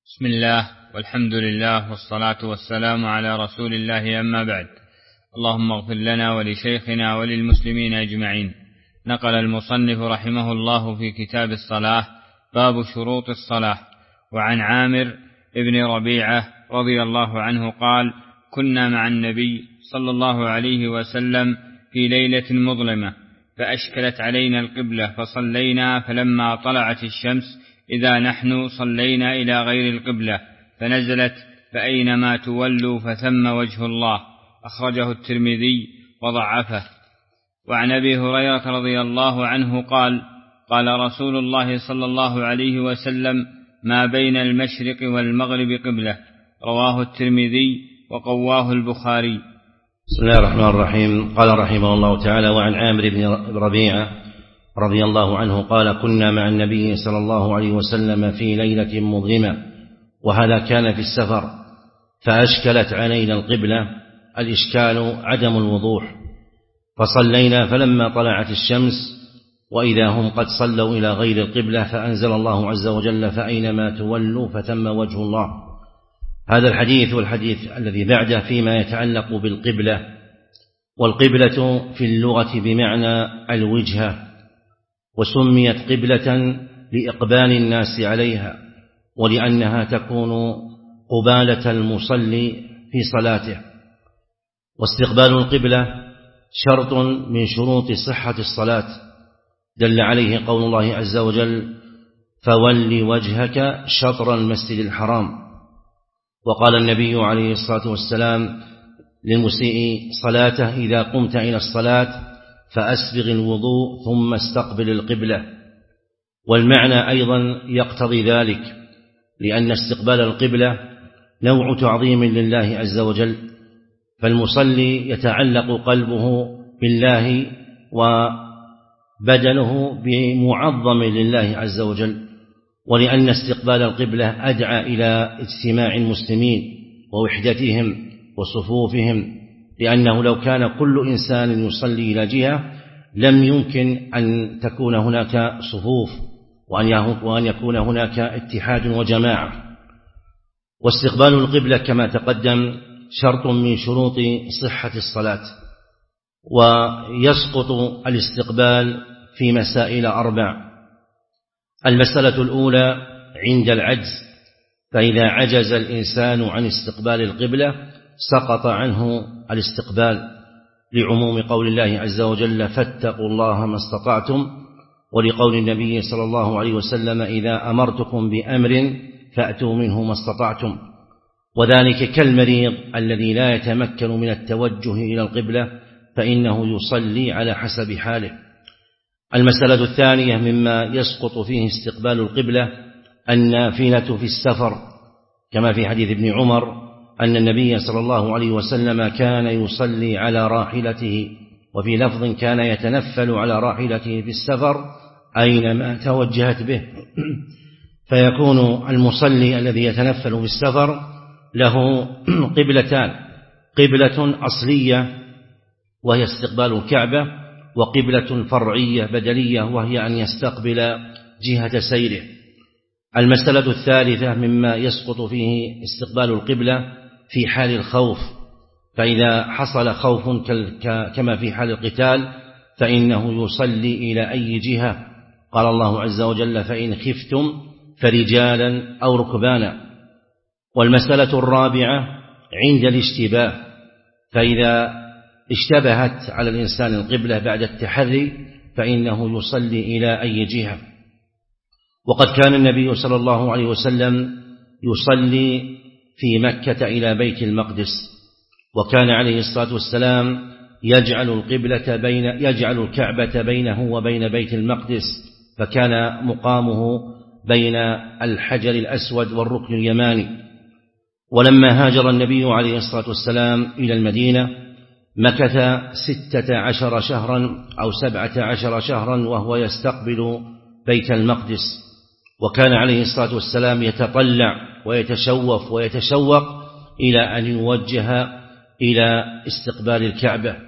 بسم الله والحمد لله والصلاة والسلام على رسول الله، أما بعد. اللهم اغفر لنا ولشيخنا وللمسلمين أجمعين. نقل المصنف رحمه الله في كتاب الصلاة باب شروط الصلاة. وعن عامر ابن ربيعة رضي الله عنه قال: كنا مع النبي صلى الله عليه وسلم في ليلة مظلمة فأشكلت علينا القبلة فصلينا، فلما طلعت الشمس إذا نحن صلينا إلى غير القبلة، فنزلت: فأينما تولوا فثم وجه الله. أخرجه الترمذي وضعفه. وعن أبي هريرة رضي الله عنه قال: قال رسول الله صلى الله عليه وسلم: ما بين المشرق والمغرب قبلة. رواه الترمذي وقواه البخاري. بسم الله الرحمن الرحيم. قال رحمه الله تعالى: وعن عامر بن ربيعة رضي الله عنه قال: كنا مع النبي صلى الله عليه وسلم في ليلة مظلمة، وهذا كان في السفر، فأشكلت علينا القبلة. الإشكال عدم الوضوح، فصلينا فلما طلعت الشمس وإذا هم قد صلوا إلى غير القبلة، فأنزل الله عز وجل: فأينما تولوا فثم وجه الله. هذا الحديث والحديث الذي بعده فيما يتعلق بالقبلة. والقبلة في اللغة بمعنى الوجهة، وسميت قبلة لإقبال الناس عليها، ولأنها تكون قبالة المصلي في صلاته. واستقبال القبلة شرط من شروط صحة الصلاة، دل عليه قول الله عز وجل: فول وجهك شطر المسجد الحرام. وقال النبي عليه الصلاة والسلام للمسيء صلاته: إذا قمت إلى الصلاة فأسبغ الوضوء ثم استقبل القبلة. والمعنى أيضا يقتضي ذلك، لأن استقبال القبلة نوع تعظيم لله عز وجل، فالمصلي يتعلق قلبه بالله وبدنه بمعظم لله عز وجل، ولأن استقبال القبلة أدعى إلى اجتماع المسلمين ووحدتهم وصفوفهم، لأنه لو كان كل إنسان يصلي إلى جهة لم يمكن أن تكون هناك صفوف وأن يكون هناك اتحاد وجماعة. واستقبال القبلة كما تقدم شرط من شروط صحة الصلاة، ويسقط الاستقبال في مسائل 4. المسألة الأولى عند العجز، فإذا عجز الإنسان عن استقبال القبلة سقط عنه الاستقبال، لعموم قول الله عز وجل: فاتقوا الله ما استطعتم، ولقول النبي صلى الله عليه وسلم: إذا أمرتكم بأمر فأتوا منه ما استطعتم. وذلك كالمريض الذي لا يتمكن من التوجه إلى القبلة، فإنه يصلي على حسب حاله. المسألة الثانية مما يسقط فيه استقبال القبلة النافلة في السفر، كما في حديث ابن عمر أن النبي صلى الله عليه وسلم كان يصلي على راحلته، وفي لفظ: كان يتنفل على راحلته في السفر أينما توجهت به. فيكون المصلي الذي يتنفل في السفر له قبلتان: قبلة أصلية وهي استقبال الكعبة، وقبلة فرعية بدلية وهي أن يستقبل جهة سيره. المسألة الثالثة مما يسقط فيه استقبال القبلة في حال الخوف، فإذا حصل خوف كما في حال القتال فإنه يصلي إلى أي جهة. قال الله عز وجل: فإن خفتم فرجالا أو ركبانا. والمسألة الرابعة عند الاشتباه، فإذا اشتبهت على الإنسان القبلة بعد التحري فإنه يصلي إلى أي جهة. وقد كان النبي صلى الله عليه وسلم يصلي في مكة إلى بيت المقدس، وكان عليه الصلاة والسلام يجعل الكعبة بينه وبين بيت المقدس، فكان مقامه بين الحجر الأسود والركن اليماني. ولما هاجر النبي عليه الصلاة والسلام إلى المدينة مكث 16 شهرا أو 17 شهرا وهو يستقبل بيت المقدس، وكان عليه الصلاة والسلام يتطلع ويتشوق إلى أن يوجه إلى استقبال الكعبة.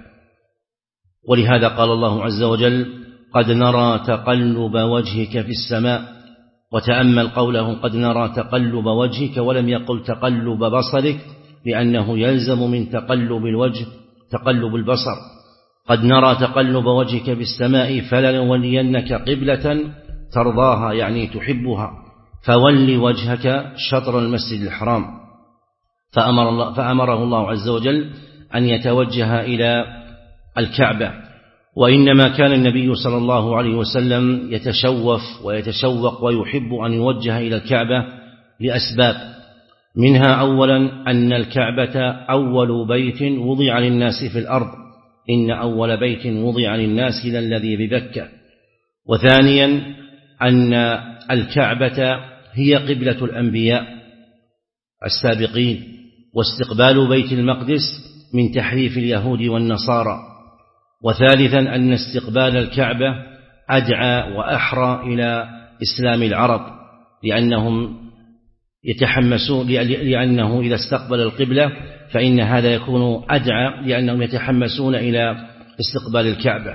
ولهذا قال الله عز وجل: قد نرى تقلب وجهك في السماء وتأمل قوله قد نرى تقلب وجهك ولم يقل تقلب بصرك، لأنه يلزم من تقلب الوجه تقلب البصر. قد نرى تقلب وجهك بالسماء فلنولينك قبلة ترضاها يعني تحبها فول وجهك شطر المسجد الحرام. فأمره الله عز وجل أن يتوجه إلى الكعبة. وإنما كان النبي صلى الله عليه وسلم يتشوف ويتشوق ويحب أن يوجه إلى الكعبة لأسباب، منها أولا أن الكعبة أول بيت وضع للناس في الأرض، إن أول بيت وضع للناس للذي ببكة. وثانيا أن الكعبة هي قبلة الأنبياء السابقين، واستقبال بيت المقدس من تحريف اليهود والنصارى. وثالثا أن استقبال الكعبة أدعى وأحرى إلى إسلام العرب، لأنه إذا استقبل القبلة فإن هذا يكون أدعى، لأنهم يتحمسون إلى استقبال الكعبة.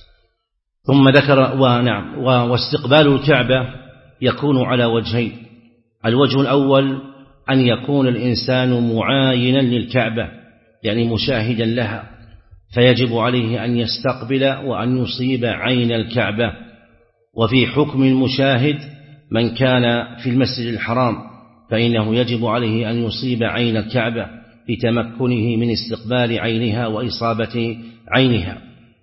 ثم ذكر واستقبال الكعبة يكون على وجهين: الوجه الأول أن يكون الإنسان معاينا للكعبة يعني مشاهدا لها، فيجب عليه أن يستقبل وأن يصيب عين الكعبة. وفي حكم المشاهد من كان في المسجد الحرام فإنه يجب عليه أن يصيب عين الكعبة لتمكنه من استقبال عينها وإصابة عينها.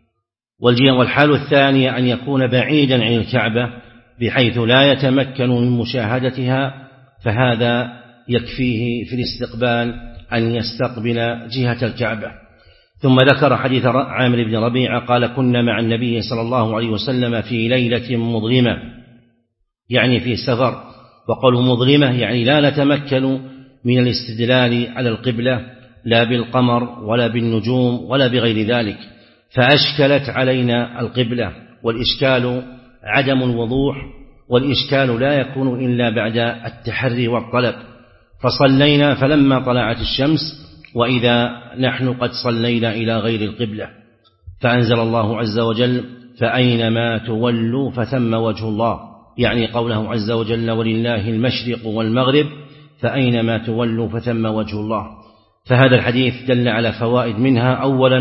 والحال الثانية أن يكون بعيدا عن الكعبة بحيث لا يتمكن من مشاهدتها، فهذا يكفيه في الاستقبال أن يستقبل جهة الكعبة. ثم ذكر حديث عامر بن ربيعة قال: كنا مع النبي صلى الله عليه وسلم في ليلة مظلمة، يعني في سفر، وقالوا مظلمة يعني لا نتمكن من الاستدلال على القبلة لا بالقمر ولا بالنجوم ولا بغير ذلك، فأشكلت علينا القبلة، والإشكال عدم الوضوح، والإشكال لا يكون إلا بعد التحري والطلب. فصلينا فلما طلعت الشمس وإذا نحن قد صلينا إلى غير القبلة، فأنزل الله عز وجل: فأينما تولوا فثم وجه الله، يعني قوله عز وجل: ولله المشرق والمغرب فأينما تولوا فثم وجه الله. فهذا الحديث دل على فوائد، منها أولا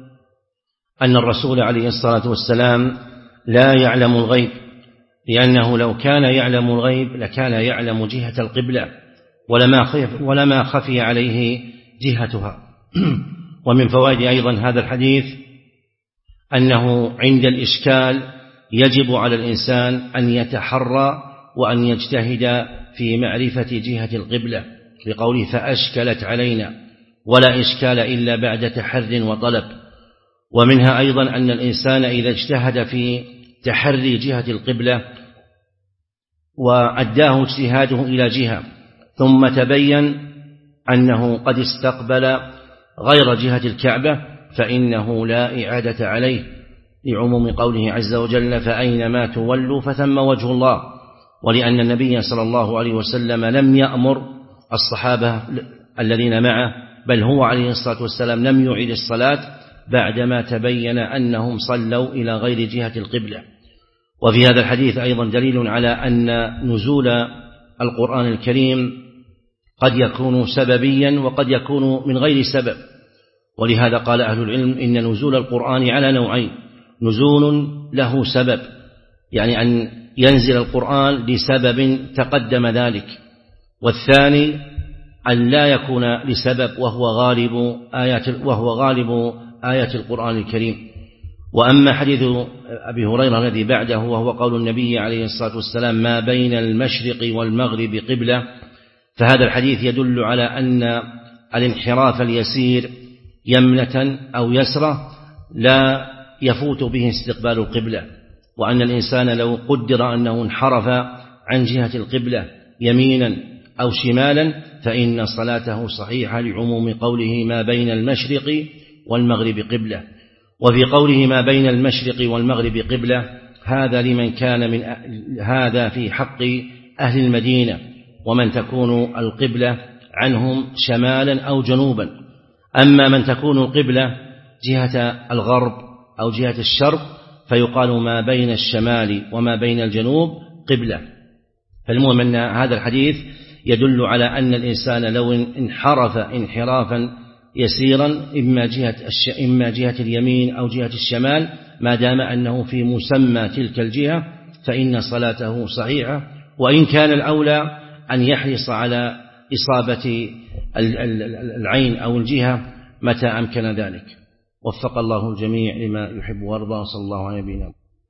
أن الرسول عليه الصلاة والسلام لا يعلم الغيب، لأنه لو كان يعلم الغيب لكان يعلم جهة القبلة ولما خفي عليه جهتها. ومن فوائد أيضا هذا الحديث أنه عند الإشكال يجب على الإنسان أن يتحرى وأن يجتهد في معرفة جهة القبلة، لقوله: فأشكلت علينا، ولا إشكال إلا بعد تحر وطلب. ومنها أيضا أن الإنسان إذا اجتهد في تحري جهة القبلة وأداه اجتهاده إلى جهة ثم تبين أنه قد استقبل غير جهة الكعبة فإنه لا إعادة عليه، لعموم قوله عز وجل: فأينما تولوا فثم وجه الله. ولأن النبي صلى الله عليه وسلم لم يأمر الصحابة الذين معه، بل هو عليه الصلاة والسلام لم يعيد الصلاة بعدما تبين أنهم صلوا إلى غير جهة القبلة. وفي هذا الحديث أيضا دليل على أن نزول القرآن الكريم قد يكون سببيا وقد يكون من غير سبب، ولهذا قال أهل العلم إن نزول القرآن على نوعين: نزول له سبب، يعني أن ينزل القرآن لسبب تقدم ذلك، والثاني أن لا يكون لسبب وهو غالب آيات القرآن الكريم. وأما حديث أبي هريرة الذي بعده وهو قول النبي عليه الصلاة والسلام: ما بين المشرق والمغرب قبلة، فهذا الحديث يدل على أن الانحراف اليسير يمنة أو يسرة لا يفوت به استقبال القبلة، وأن الإنسان لو قدر أنه انحرف عن جهة القبلة يمينا أو شمالا فإن صلاته صحيحة، لعموم قوله: ما بين المشرق والمغرب قبلة. وفي قوله: ما بين المشرق والمغرب قبلة، هذا لمن كان من هذا في حق أهل المدينة، ومن تكون القبلة عنهم شمالا أو جنوبا. أما من تكون القبلة جهة الغرب أو جهة الشرق فيقال: ما بين الشمال وما بين الجنوب قبلة. فالمهم أن هذا الحديث يدل على أن الإنسان لو انحرف انحرافا يسيرا إما جهة اليمين أو جهة الشمال، ما دام أنه في مسمى تلك الجهة فإن صلاته صحيحة، وإن كان الأولى أن يحرص على إصابة العين أو الجهة متى أمكن ذلك. وفق الله الجميع لما يحب ويرضى، صلى الله عليه وسلم.